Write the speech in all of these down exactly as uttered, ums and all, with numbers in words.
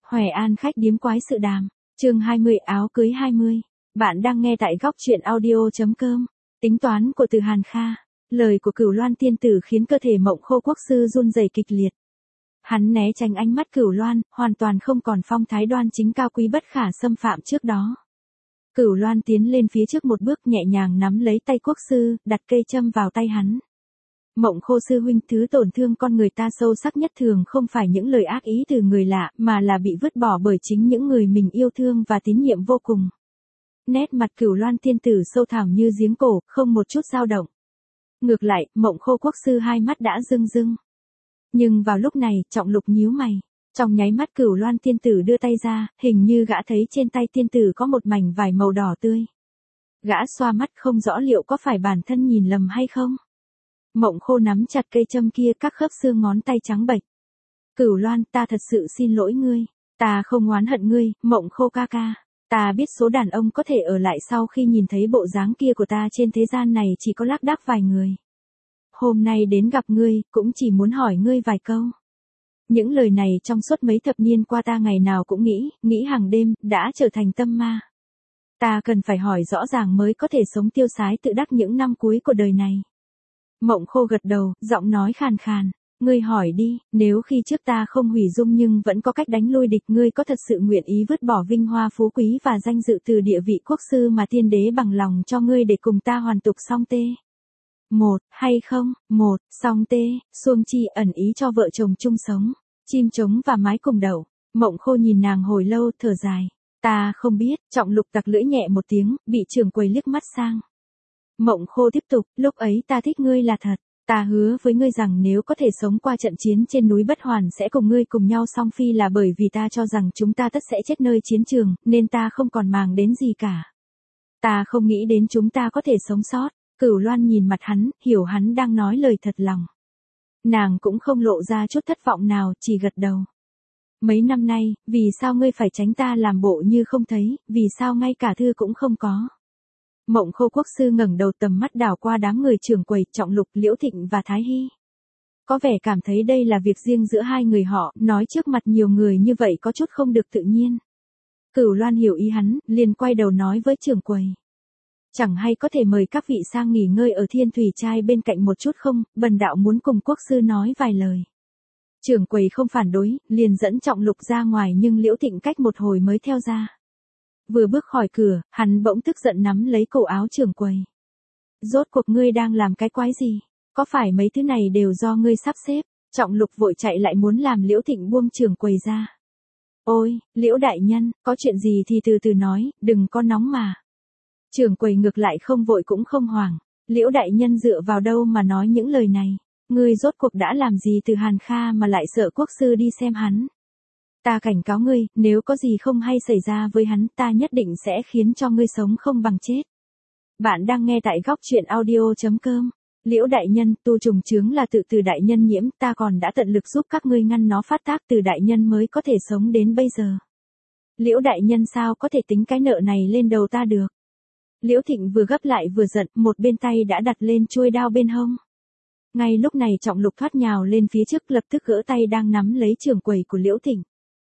Hoài An khách điếm quái sự đàm, chương hai mươi áo cưới hai mươi. Bạn đang nghe tại góc truyện audio.com. Tính toán của Từ Hàn Kha. Lời của Cửu Loan tiên tử khiến cơ thể Mộng Khô quốc sư run rẩy kịch liệt. Hắn né tránh ánh mắt Cửu Loan, hoàn toàn không còn phong thái đoan chính cao quý bất khả xâm phạm trước đó. Cửu Loan tiến lên phía trước một bước, nhẹ nhàng nắm lấy tay quốc sư, đặt cây châm vào tay hắn. Mộng Khô sư huynh, thứ tổn thương con người ta sâu sắc nhất thường không phải những lời ác ý từ người lạ, mà là bị vứt bỏ bởi chính những người mình yêu thương và tín nhiệm vô cùng. Nét mặt Cửu Loan tiên tử sâu thẳm như giếng cổ, không một chút dao động. Ngược lại, Mộng Khô quốc sư hai mắt đã rưng rưng. Nhưng vào lúc này, Trọng Lục nhíu mày. Trong nháy mắt Cửu Loan tiên tử đưa tay ra, hình như gã thấy trên tay tiên tử có một mảnh vải màu đỏ tươi. Gã xoa mắt không rõ liệu có phải bản thân nhìn lầm hay không. Mộng Khô nắm chặt cây châm kia, các khớp xương ngón tay trắng bệch. Cửu Loan, ta thật sự xin lỗi ngươi. Ta không oán hận ngươi, Mộng Khô ca ca. Ta biết số đàn ông có thể ở lại sau khi nhìn thấy bộ dáng kia của ta trên thế gian này chỉ có lác đác vài người. Hôm nay đến gặp ngươi, cũng chỉ muốn hỏi ngươi vài câu. Những lời này trong suốt mấy thập niên qua ta ngày nào cũng nghĩ, nghĩ hàng đêm, đã trở thành tâm ma. Ta cần phải hỏi rõ ràng mới có thể sống tiêu sái tự đắc những năm cuối của đời này. Mộng Khô gật đầu, giọng nói khàn khàn. Ngươi hỏi đi, nếu khi trước ta không hủy dung nhưng vẫn có cách đánh lui địch, ngươi có thật sự nguyện ý vứt bỏ vinh hoa phú quý và danh dự từ địa vị quốc sư mà tiên đế bằng lòng cho ngươi để cùng ta hoàn tục song tê? Một, hay không? Một, song tê, xuông chi ẩn ý cho vợ chồng chung sống, chim trống và mái cùng đậu. Mộng Khô nhìn nàng hồi lâu, thở dài. Ta không biết. Trọng Lục tặc lưỡi nhẹ một tiếng, bị trưởng quầy liếc mắt sang. Mộng Khô tiếp tục, lúc ấy ta thích ngươi là thật. Ta hứa với ngươi rằng nếu có thể sống qua trận chiến trên núi Bất Hoàn sẽ cùng ngươi cùng nhau song phi, là bởi vì ta cho rằng chúng ta tất sẽ chết nơi chiến trường, nên ta không còn màng đến gì cả. Ta không nghĩ đến chúng ta có thể sống sót. Cửu Loan nhìn mặt hắn, hiểu hắn đang nói lời thật lòng. Nàng cũng không lộ ra chút thất vọng nào, chỉ gật đầu. Mấy năm nay, vì sao ngươi phải tránh ta làm bộ như không thấy, vì sao ngay cả thư cũng không có? Mộng Khô quốc sư ngẩng đầu, tầm mắt đảo qua đám người trưởng quầy, Trọng Lục, Liễu Thịnh và Thái Hy. Có vẻ cảm thấy đây là việc riêng giữa hai người họ, nói trước mặt nhiều người như vậy có chút không được tự nhiên. Cửu Loan hiểu ý hắn, liền quay đầu nói với trưởng quầy. Chẳng hay có thể mời các vị sang nghỉ ngơi ở Thiên Thủy Trai bên cạnh một chút không, bần đạo muốn cùng quốc sư nói vài lời. Trưởng quầy không phản đối, liền dẫn Trọng Lục ra ngoài, nhưng Liễu Thịnh cách một hồi mới theo ra. Vừa bước khỏi cửa, hắn bỗng tức giận nắm lấy cổ áo trưởng quầy. Rốt cuộc ngươi đang làm cái quái gì? Có phải mấy thứ này đều do ngươi sắp xếp? Trọng Lục vội chạy lại muốn làm Liễu Thịnh buông trưởng quầy ra. Ôi, Liễu đại nhân, có chuyện gì thì từ từ nói, đừng có nóng mà. Trưởng quầy ngược lại không vội cũng không hoảng. Liễu đại nhân dựa vào đâu mà nói những lời này? Ngươi rốt cuộc đã làm gì Từ Hàn Kha mà lại sợ quốc sư đi xem hắn? Ta cảnh cáo ngươi, nếu có gì không hay xảy ra với hắn, ta nhất định sẽ khiến cho ngươi sống không bằng chết. Bạn đang nghe tại góc truyện audio.com. Liễu đại nhân, tu trùng chướng là tự Từ đại nhân nhiễm, ta còn đã tận lực giúp các ngươi ngăn nó phát tác, Từ đại nhân mới có thể sống đến bây giờ. Liễu đại nhân sao có thể tính cái nợ này lên đầu ta được? Liễu Thịnh vừa gấp lại vừa giận, một bên tay đã đặt lên chuôi đao bên hông. Ngay lúc này Trọng Lục thoát nhào lên phía trước, lập tức gỡ tay đang nắm lấy trưởng quầy của Liễu Thịnh.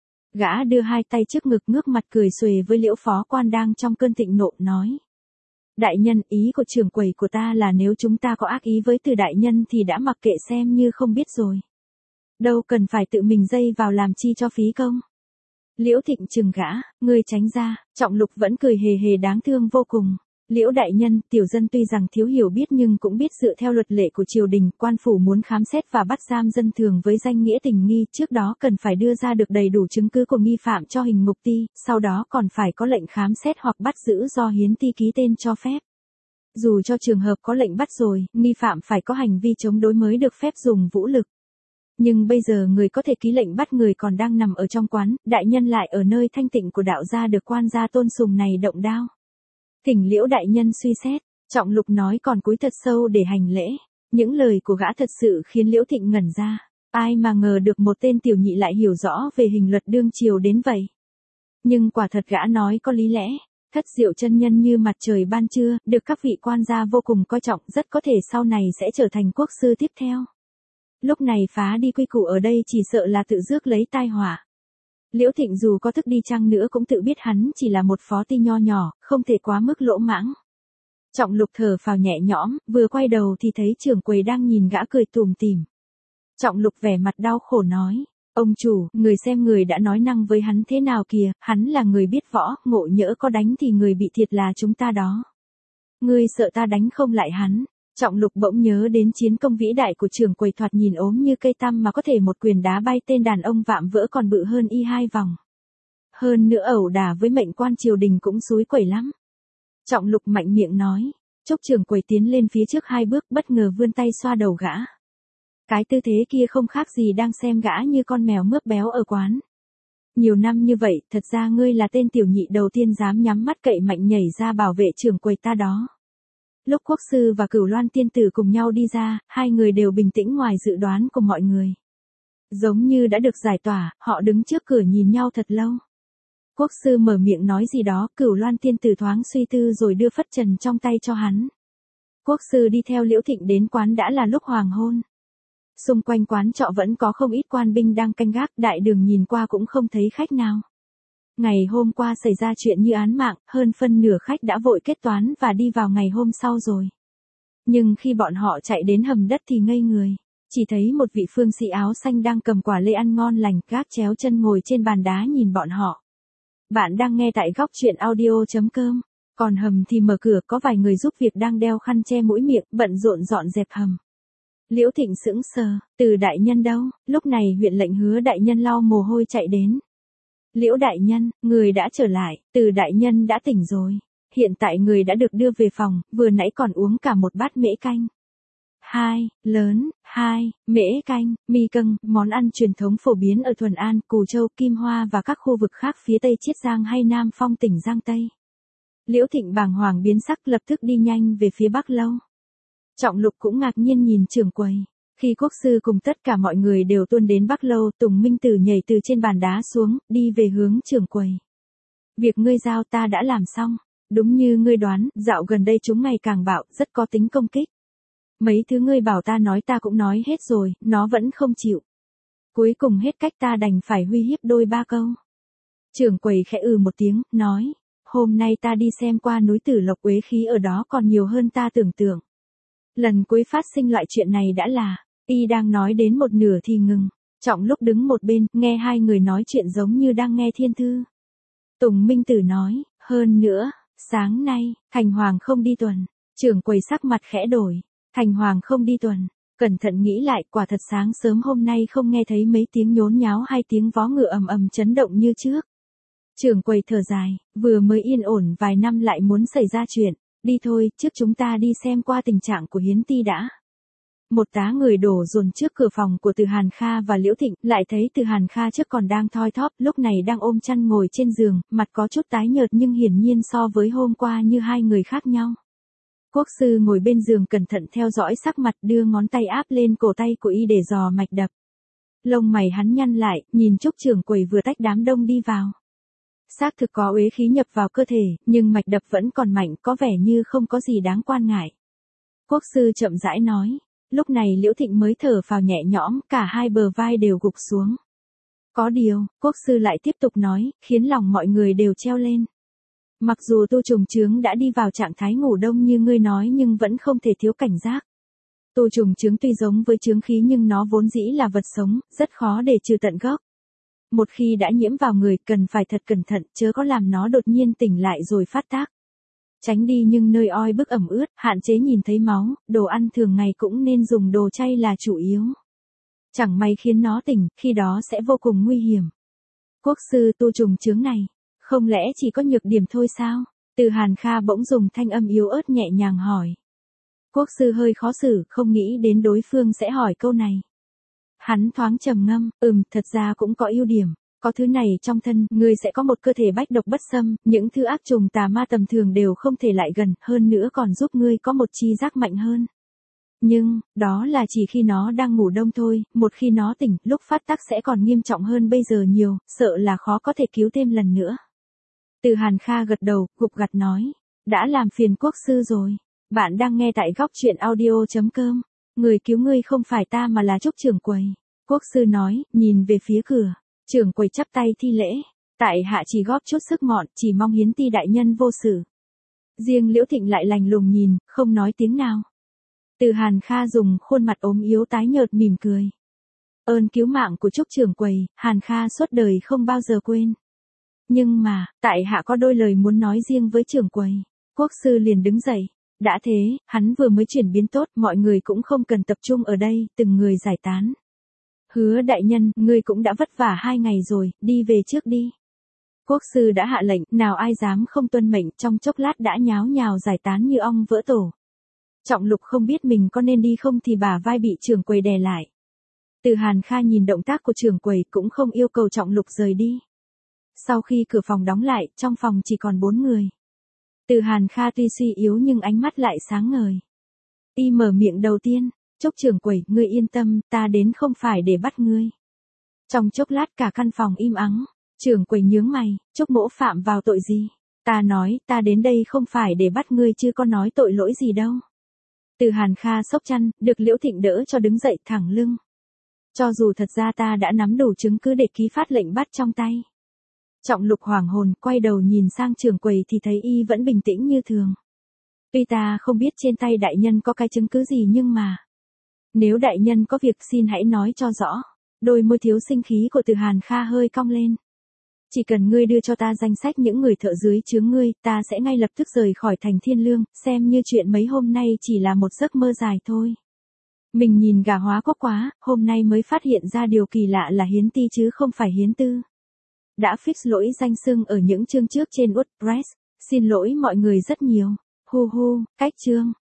Gã đưa hai tay trước ngực, ngước mặt cười xuề với Liễu phó quan đang trong cơn thịnh nộ, nói. Đại nhân, ý của trưởng quầy của ta là nếu chúng ta có ác ý với Từ đại nhân thì đã mặc kệ xem như không biết rồi. Đâu cần phải tự mình dây vào làm chi cho phí công. Liễu Thịnh trừng gã, ngươi tránh ra. Trọng Lục vẫn cười hề hề đáng thương vô cùng. Liễu đại nhân, tiểu dân tuy rằng thiếu hiểu biết nhưng cũng biết dựa theo luật lệ của triều đình, quan phủ muốn khám xét và bắt giam dân thường với danh nghĩa tình nghi, trước đó cần phải đưa ra được đầy đủ chứng cứ của nghi phạm cho hình ngục ti, sau đó còn phải có lệnh khám xét hoặc bắt giữ do hiến ti ký tên cho phép. Dù cho trường hợp có lệnh bắt rồi, nghi phạm phải có hành vi chống đối mới được phép dùng vũ lực. Nhưng bây giờ người có thể ký lệnh bắt người còn đang nằm ở trong quán, đại nhân lại ở nơi thanh tịnh của đạo gia được quan gia tôn sùng này động đao. Thỉnh Liễu đại nhân suy xét. Trọng Lục nói còn cúi thật sâu để hành lễ. Những lời của gã thật sự khiến Liễu Thịnh ngẩn ra. Ai mà ngờ được một tên tiểu nhị lại hiểu rõ về hình luật đương triều đến vậy. Nhưng quả thật gã nói có lý lẽ. Thất Diệu chân nhân như mặt trời ban trưa, được các vị quan gia vô cùng coi trọng, rất có thể sau này sẽ trở thành quốc sư tiếp theo. Lúc này phá đi quy củ ở đây chỉ sợ là tự rước lấy tai họa. Liễu Thịnh dù có thức đi chăng nữa cũng tự biết hắn chỉ là một phó ty nho nhỏ, không thể quá mức lỗ mãng. Trọng Lục thở phào nhẹ nhõm, vừa quay đầu thì thấy trưởng quầy đang nhìn gã cười tủm tỉm. Trọng Lục vẻ mặt đau khổ nói, ông chủ, người xem người đã nói năng với hắn thế nào kìa, hắn là người biết võ, ngộ nhỡ có đánh thì người bị thiệt là chúng ta đó. Ngươi sợ ta đánh không lại hắn. Trọng Lục bỗng nhớ đến chiến công vĩ đại của trưởng quầy thoạt nhìn ốm như cây tăm mà có thể một quyền đá bay tên đàn ông vạm vỡ còn bự hơn y hai vòng. Hơn nữa ẩu đả với mệnh quan triều đình cũng xúi quẩy lắm. Trọng Lục mạnh miệng nói, Chúc trưởng quầy tiến lên phía trước hai bước bất ngờ vươn tay xoa đầu gã. Cái tư thế kia không khác gì đang xem gã như con mèo mướp béo ở quán. Nhiều năm như vậy, thật ra ngươi là tên tiểu nhị đầu tiên dám nhắm mắt cậy mạnh nhảy ra bảo vệ trưởng quầy ta đó. Lúc quốc sư và Cửu Loan tiên tử cùng nhau đi ra, hai người đều bình tĩnh ngoài dự đoán của mọi người. Giống như đã được giải tỏa, họ đứng trước cửa nhìn nhau thật lâu. Quốc sư mở miệng nói gì đó, Cửu Loan tiên tử thoáng suy tư rồi đưa phất trần trong tay cho hắn. Quốc sư đi theo Liễu Thịnh đến quán đã là lúc hoàng hôn. Xung quanh quán trọ vẫn có không ít quan binh đang canh gác, đại đường nhìn qua cũng không thấy khách nào. Ngày hôm qua xảy ra chuyện như án mạng, hơn phân nửa khách đã vội kết toán và đi vào ngày hôm sau rồi. Nhưng khi bọn họ chạy đến hầm đất thì ngây người. Chỉ thấy một vị phương sĩ áo xanh đang cầm quả lê ăn ngon lành, gác chéo chân ngồi trên bàn đá nhìn bọn họ. Bạn đang nghe tại góc truyện audio chấm com. Còn hầm thì mở cửa, có vài người giúp việc đang đeo khăn che mũi miệng, bận rộn dọn dẹp hầm. Liễu Thịnh sững sờ, Từ đại nhân đâu? Lúc này huyện lệnh Hứa đại nhân lau mồ hôi chạy đến. Liễu đại nhân, người đã trở lại, Từ đại nhân đã tỉnh rồi. Hiện tại người đã được đưa về phòng, vừa nãy còn uống cả một bát mễ canh. Hai, lớn, hai, mễ canh, mi câng, món ăn truyền thống phổ biến ở Thuần An, Cù Châu, Kim Hoa và các khu vực khác phía Tây Chiết Giang hay Nam Phong tỉnh Giang Tây. Liễu Thịnh bàng hoàng biến sắc, lập tức đi nhanh về phía Bắc Lâu. Trọng Lục cũng ngạc nhiên nhìn trưởng quầy. Khi quốc sư cùng tất cả mọi người đều tuôn đến Bắc Lâu, Tùng Minh Tử nhảy từ trên bàn đá xuống, đi về hướng trưởng quầy. Việc ngươi giao ta đã làm xong. Đúng như ngươi đoán, dạo gần đây chúng ngày càng bạo, rất có tính công kích. Mấy thứ ngươi bảo ta nói ta cũng nói hết rồi, nó vẫn không chịu. Cuối cùng hết cách ta đành phải huy hiếp đôi ba câu. Trưởng quầy khẽ ừ một tiếng, nói, hôm nay ta đi xem qua núi Tử Lộc, uế khí ở đó còn nhiều hơn ta tưởng tượng. Lần cuối phát sinh loại chuyện này đã là, y đang nói đến một nửa thì ngừng. Trọng Lúc đứng một bên, nghe hai người nói chuyện giống như đang nghe thiên thư. Tùng Minh Tử nói, hơn nữa, sáng nay, Thành Hoàng không đi tuần. Trưởng quầy sắc mặt khẽ đổi. Thành Hoàng không đi tuần. Cẩn thận nghĩ lại, quả thật sáng sớm hôm nay không nghe thấy mấy tiếng nhốn nháo hay tiếng vó ngựa ầm ầm chấn động như trước. Trưởng quầy thở dài, vừa mới yên ổn vài năm lại muốn xảy ra chuyện. Đi thôi, trước chúng ta đi xem qua tình trạng của Hiến Ti đã. Một tá người đổ dồn trước cửa phòng của Từ Hàn Kha và Liễu Thịnh, lại thấy Từ Hàn Kha trước còn đang thoi thóp, lúc này đang ôm chăn ngồi trên giường, mặt có chút tái nhợt nhưng hiển nhiên so với hôm qua như hai người khác nhau. Quốc sư ngồi bên giường cẩn thận theo dõi sắc mặt, đưa ngón tay áp lên cổ tay của y để dò mạch đập. Lông mày hắn nhăn lại, nhìn Trúc trưởng quầy vừa tách đám đông đi vào. Xác thực có uế khí nhập vào cơ thể, nhưng mạch đập vẫn còn mạnh, có vẻ như không có gì đáng quan ngại. Quốc sư chậm rãi nói. Lúc này Liễu Thịnh mới thở phào nhẹ nhõm, cả hai bờ vai đều gục xuống. Có điều, quốc sư lại tiếp tục nói, khiến lòng mọi người đều treo lên. Mặc dù Tu Trùng Chướng đã đi vào trạng thái ngủ đông như ngươi nói nhưng vẫn không thể thiếu cảnh giác. Tu Trùng Chướng tuy giống với chướng khí nhưng nó vốn dĩ là vật sống, rất khó để trừ tận gốc. Một khi đã nhiễm vào người, cần phải thật cẩn thận, chớ có làm nó đột nhiên tỉnh lại rồi phát tác. Tránh đi nhưng nơi oi bức ẩm ướt, hạn chế nhìn thấy máu, đồ ăn thường ngày cũng nên dùng đồ chay là chủ yếu. Chẳng may khiến nó tỉnh, khi đó sẽ vô cùng nguy hiểm. Quốc sư, Tu Trùng Chướng này, không lẽ chỉ có nhược điểm thôi sao? Từ Hàn Kha bỗng dùng thanh âm yếu ớt nhẹ nhàng hỏi. Quốc sư hơi khó xử, không nghĩ đến đối phương sẽ hỏi câu này. Hắn thoáng trầm ngâm, ừm, thật ra cũng có ưu điểm. Có thứ này trong thân, ngươi sẽ có một cơ thể bách độc bất xâm, những thứ ác trùng tà ma tầm thường đều không thể lại gần, hơn nữa còn giúp ngươi có một chi giác mạnh hơn. Nhưng, đó là chỉ khi nó đang ngủ đông thôi, một khi nó tỉnh, lúc phát tác sẽ còn nghiêm trọng hơn bây giờ nhiều, sợ là khó có thể cứu thêm lần nữa. Từ Hàn Kha gật đầu, gục gặt nói, đã làm phiền quốc sư rồi. Bạn đang nghe tại góc truyện audio chấm com. Người cứu ngươi không phải ta mà là Trúc trưởng quầy. Quốc sư nói, nhìn về phía cửa. Trưởng quầy chắp tay thi lễ. Tại hạ chỉ góp chút sức mọn, chỉ mong Hiến Ti đại nhân vô sự. Riêng Liễu Thịnh lại lành lùng nhìn, không nói tiếng nào. Từ Hàn Kha dùng khuôn mặt ốm yếu tái nhợt mỉm cười. Ơn cứu mạng của Trúc trưởng quầy, Hàn Kha suốt đời không bao giờ quên. Nhưng mà, tại hạ có đôi lời muốn nói riêng với trưởng quầy. Quốc sư liền đứng dậy. Đã thế, hắn vừa mới chuyển biến tốt, mọi người cũng không cần tập trung ở đây, từng người giải tán. Hứa đại nhân, ngươi cũng đã vất vả hai ngày rồi, đi về trước đi. Quốc sư đã hạ lệnh, nào ai dám không tuân mệnh, trong chốc lát đã nháo nhào giải tán như ong vỡ tổ. Trọng Lục không biết mình có nên đi không thì bả vai bị trưởng quầy đè lại. Từ Hàn Kha nhìn động tác của trưởng quầy cũng không yêu cầu Trọng Lục rời đi. Sau khi cửa phòng đóng lại, trong phòng chỉ còn bốn người. Từ Hàn Kha tuy suy yếu nhưng ánh mắt lại sáng ngời. Y mở miệng đầu tiên, Trúc trưởng quầy, ngươi yên tâm, ta đến không phải để bắt ngươi. Trong chốc lát cả căn phòng im ắng, trưởng quầy nhướng mày, Trúc mỗ phạm vào tội gì? Ta nói, ta đến đây không phải để bắt ngươi chứ có nói tội lỗi gì đâu. Từ Hàn Kha xốc chăn, được Liễu Thịnh đỡ cho đứng dậy thẳng lưng. Cho dù thật ra ta đã nắm đủ chứng cứ để ký phát lệnh bắt trong tay. Trọng Lục hoảng hồn, quay đầu nhìn sang trưởng quầy thì thấy y vẫn bình tĩnh như thường. Tuy ta không biết trên tay đại nhân có cái chứng cứ gì nhưng mà... Nếu đại nhân có việc xin hãy nói cho rõ. Đôi môi thiếu sinh khí của Từ Hàn Kha hơi cong lên. Chỉ cần ngươi đưa cho ta danh sách những người thợ dưới chướng ngươi, ta sẽ ngay lập tức rời khỏi thành Thiên Lương, xem như chuyện mấy hôm nay chỉ là một giấc mơ dài thôi. Mình nhìn gà hóa quốc quá, hôm nay mới phát hiện ra điều kỳ lạ là Hiến Ti chứ không phải Hiến Tư. Đã fix lỗi danh xưng ở những chương trước trên WordPress, xin lỗi mọi người rất nhiều. Hu hu, cách chương.